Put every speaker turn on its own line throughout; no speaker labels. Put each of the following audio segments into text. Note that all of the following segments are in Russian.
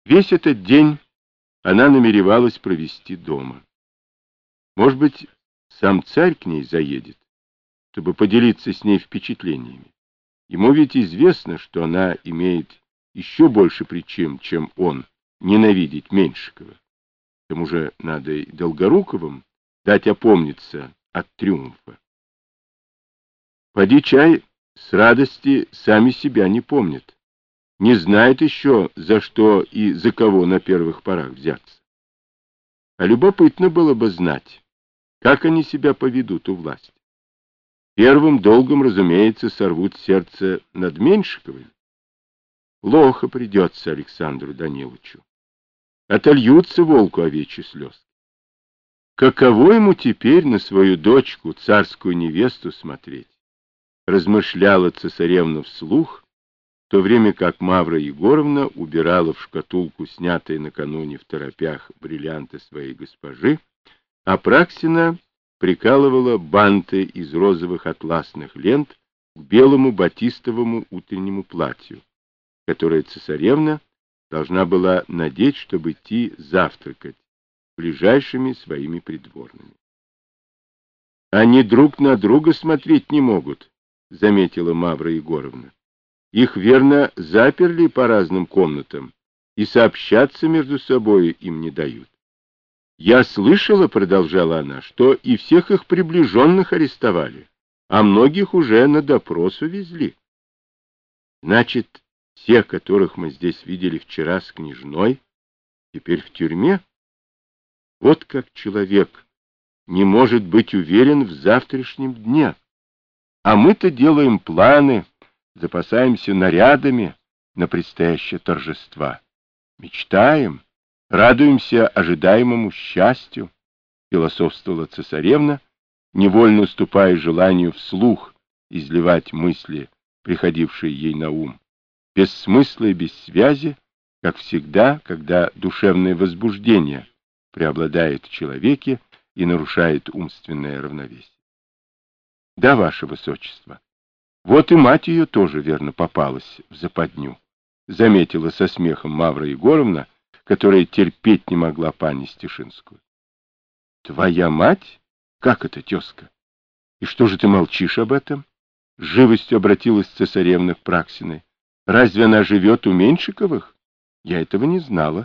Весь этот день она намеревалась провести дома. Может быть, сам царь к ней заедет, чтобы поделиться с ней впечатлениями. Ему ведь известно, что она имеет еще больше причин, чем он, ненавидеть Меньшикова. К тому же надо и Долгоруковым дать опомниться от триумфа. Поди чай, с радости сами себя не помнят. Не знает еще, за что и за кого на первых порах взяться. А любопытно было бы знать, как они себя поведут у власти. Первым долгом, разумеется, сорвут сердце над Меньшиковым. Плохо придется Александру Даниловичу. Отольются волку овечьи слезы. Каково ему теперь на свою дочку, царскую невесту, смотреть? Размышляла цесаревна вслух, в то время как Мавра Егоровна убирала в шкатулку снятые накануне в торопях бриллианты своей госпожи, а Праксина прикалывала банты из розовых атласных лент к белому батистовому утреннему платью, которое цесаревна должна была надеть, чтобы идти завтракать с ближайшими своими придворными. «Они друг на друга смотреть не могут», — заметила Мавра Егоровна. «Их, верно, заперли по разным комнатам, и сообщаться между собой им не дают. Я слышала, — продолжала она, — что и всех их приближенных арестовали, а многих уже на допрос увезли. Значит, те, которых мы здесь видели вчера с княжной, теперь в тюрьме? Вот как человек не может быть уверен в завтрашнем дне. А мы-то делаем планы, запасаемся нарядами на предстоящее торжества. Мечтаем, радуемся ожидаемому счастью, философствовала цесаревна, невольно уступая желанию вслух изливать мысли, приходившие ей на ум, без смысла и без связи, как всегда, когда душевное возбуждение преобладает в человеке и нарушает умственное равновесие. Да, ваше высочество, вот и мать ее тоже верно попалась в западню, заметила со смехом Мавра Егоровна, которая терпеть не могла пани Стешинскую. Твоя мать? Как это, тезка? И что же ты молчишь об этом? С живостью обратилась цесаревна к Праксиной. Разве она живет у Меньшиковых? Я этого не знала.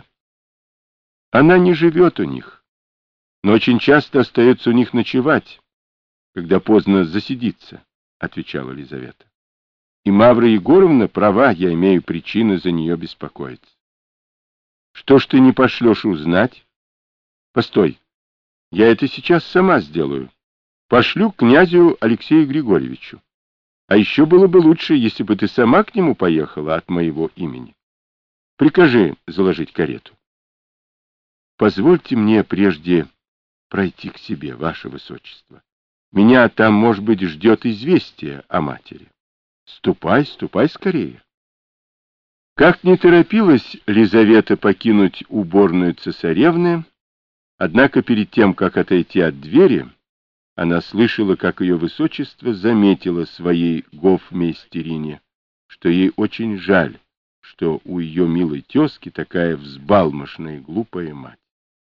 Она не живет у них, но очень часто остается у них ночевать, когда поздно засидится, отвечала Лизавета. И Мавра Егоровна права, я имею причины за нее беспокоиться. Что ж ты не пошлешь узнать? Постой, я это сейчас сама сделаю. Пошлю к князю Алексею Григорьевичу. А еще было бы лучше, если бы ты сама к нему поехала от моего имени. Прикажи заложить карету. Позвольте мне прежде пройти к себе, ваше высочество. Меня там, может быть, ждет известие о матери. Ступай, ступай скорее. Как не торопилась Лизавета покинуть уборную цесаревны, однако перед тем, как отойти от двери, она слышала, как ее высочество заметило своей гофмейстерине, что ей очень жаль, что у ее милой тезки такая взбалмошная и глупая мать.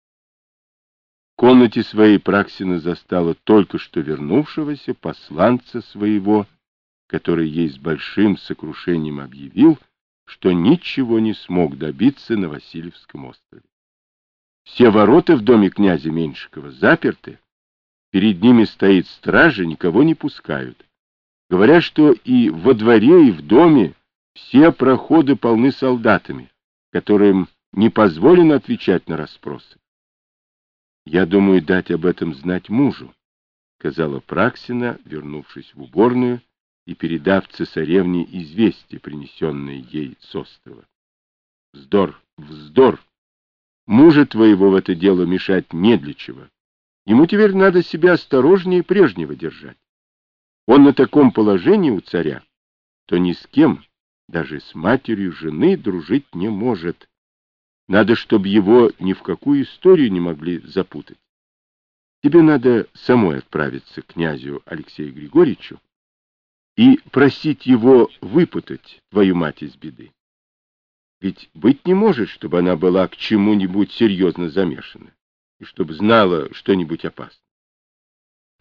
В комнате своей Праксина застала только что вернувшегося посланца своего, который ей с большим сокрушением объявил, что ничего не смог добиться на Васильевском острове. Все ворота в доме князя Меньшикова заперты, перед ними стоит стража, никого не пускают. Говорят, что и во дворе, и в доме все проходы полны солдатами, которым не позволено отвечать на расспросы. «Я думаю дать об этом знать мужу», — сказала Праксина, вернувшись в уборную и передав цесаревне известие, принесенное ей с острова. «Вздор, вздор! Мужа твоего в это дело мешать не для чего. Ему теперь надо себя осторожнее прежнего держать. Он на таком положении у царя, то ни с кем, даже с матерью жены, дружить не может. Надо, чтобы его ни в какую историю не могли запутать. Тебе надо самой отправиться к князю Алексею Григорьевичу и просить его выпутать твою мать из беды. Ведь быть не может, чтобы она была к чему-нибудь серьезно замешана, и чтобы знала что-нибудь опасное.